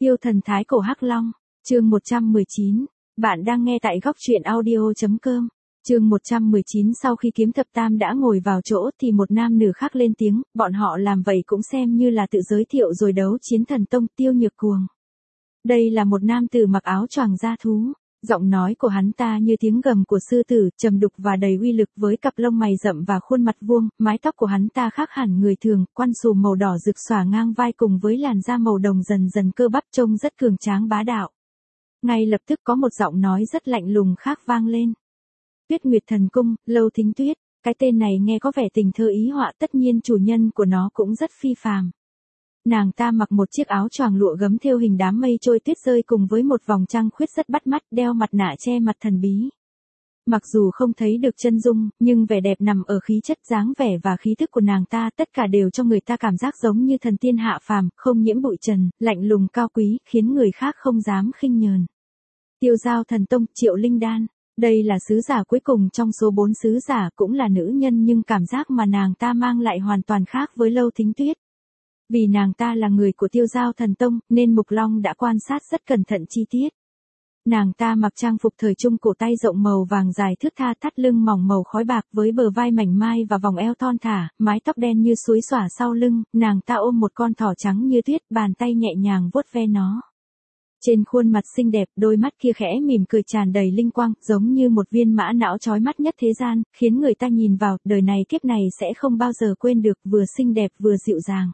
Yêu thần thái cổ Hắc Long, chương 119. Bạn đang nghe tại góc truyện audio.com. Chương 119. Sau khi kiếm thập tam đã ngồi vào chỗ thì một nam nữ khác lên tiếng, bọn họ làm vậy cũng xem như là tự giới thiệu rồi đấu chiến thần tông Tiêu Nhược Cuồng. Đây là một nam tử mặc áo choàng da thú. Giọng nói của hắn ta như tiếng gầm của sư tử, trầm đục và đầy uy lực với cặp lông mày rậm và khuôn mặt vuông, mái tóc của hắn ta khác hẳn người thường, quan xù màu đỏ rực xõa ngang vai cùng với làn da màu đồng dần dần cơ bắp trông rất cường tráng bá đạo. Ngay lập tức có một giọng nói rất lạnh lùng khác vang lên. Tuyết Nguyệt Thần Cung, Lâu Thính Tuyết, cái tên này nghe có vẻ tình thơ ý họa, tất nhiên chủ nhân của nó cũng rất phi phàm. Nàng ta mặc một chiếc áo choàng lụa gấm thêu hình đám mây trôi tuyết rơi cùng với một vòng trăng khuyết rất bắt mắt, đeo mặt nạ che mặt thần bí. Mặc dù không thấy được chân dung, nhưng vẻ đẹp nằm ở khí chất dáng vẻ và khí thức của nàng ta, tất cả đều cho người ta cảm giác giống như thần tiên hạ phàm, không nhiễm bụi trần, lạnh lùng cao quý, khiến người khác không dám khinh nhờn. Tiêu Giao Thần Tông, Triệu Linh Đan. Đây là sứ giả cuối cùng trong số 4 sứ giả, cũng là nữ nhân, nhưng cảm giác mà nàng ta mang lại hoàn toàn khác với Lâu Thính Tuyết. Vì nàng ta là người của Tiêu Giao Thần Tông, nên Mục Long đã quan sát rất cẩn thận chi tiết. Nàng ta mặc trang phục thời trung cổ, tay rộng màu vàng dài thướt tha, thắt lưng mỏng màu khói bạc với bờ vai mảnh mai và vòng eo thon thả, mái tóc đen như suối xõa sau lưng, nàng ta ôm một con thỏ trắng như tuyết, bàn tay nhẹ nhàng vuốt ve nó. Trên khuôn mặt xinh đẹp, đôi mắt kia khẽ mỉm cười tràn đầy linh quang, giống như một viên mã não chói mắt nhất thế gian, khiến người ta nhìn vào, đời này kiếp này sẽ không bao giờ quên được, vừa xinh đẹp vừa dịu dàng.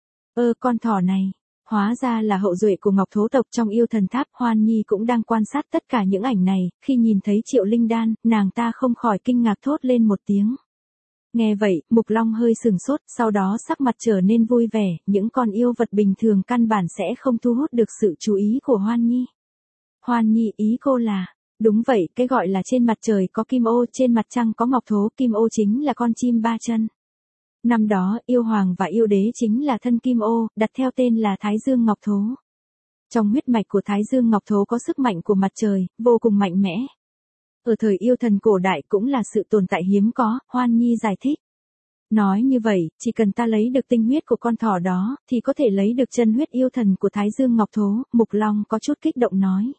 Con thỏ này, hóa ra là hậu duệ của Ngọc Thố tộc trong Yêu Thần Tháp. Hoan Nhi cũng đang quan sát tất cả những ảnh này, khi nhìn thấy Triệu Linh Đan, nàng ta không khỏi kinh ngạc thốt lên một tiếng. Nghe vậy, Mục Long hơi sừng sốt, sau đó sắc mặt trở nên vui vẻ, những con yêu vật bình thường căn bản sẽ không thu hút được sự chú ý của Hoan Nhi. Hoan Nhi, ý cô là, đúng vậy, cái gọi là trên mặt trời có kim ô, trên mặt trăng có ngọc thố, kim ô chính là con chim ba chân. Năm đó, yêu hoàng và yêu đế chính là thân kim ô, đặt theo tên là Thái Dương Ngọc Thố. Trong huyết mạch của Thái Dương Ngọc Thố có sức mạnh của mặt trời, vô cùng mạnh mẽ. Ở thời yêu thần cổ đại cũng là sự tồn tại hiếm có, Hoan Nhi giải thích. Nói như vậy, chỉ cần ta lấy được tinh huyết của con thỏ đó, thì có thể lấy được chân huyết yêu thần của Thái Dương Ngọc Thố. Mục Long có chút kích động nói.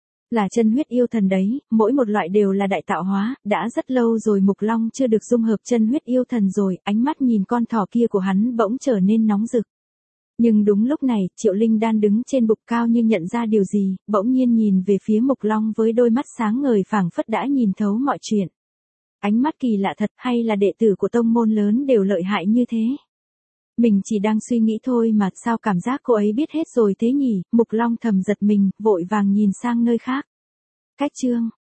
Là chân huyết yêu thần đấy, mỗi một loại đều là đại tạo hóa, đã rất lâu rồi Mục Long chưa được dung hợp chân huyết yêu thần rồi, ánh mắt nhìn con thỏ kia của hắn bỗng trở nên nóng rực. Nhưng đúng lúc này, Triệu Linh Đan đứng trên bục cao như nhận ra điều gì, bỗng nhiên nhìn về phía Mục Long với đôi mắt sáng ngời phảng phất đã nhìn thấu mọi chuyện. Ánh mắt kỳ lạ thật, hay là đệ tử của tông môn lớn đều lợi hại như thế? Mình chỉ đang suy nghĩ thôi mà, sao cảm giác cô ấy biết hết rồi thế nhỉ? Mục Long thầm giật mình, vội vàng nhìn sang nơi khác. Cách chương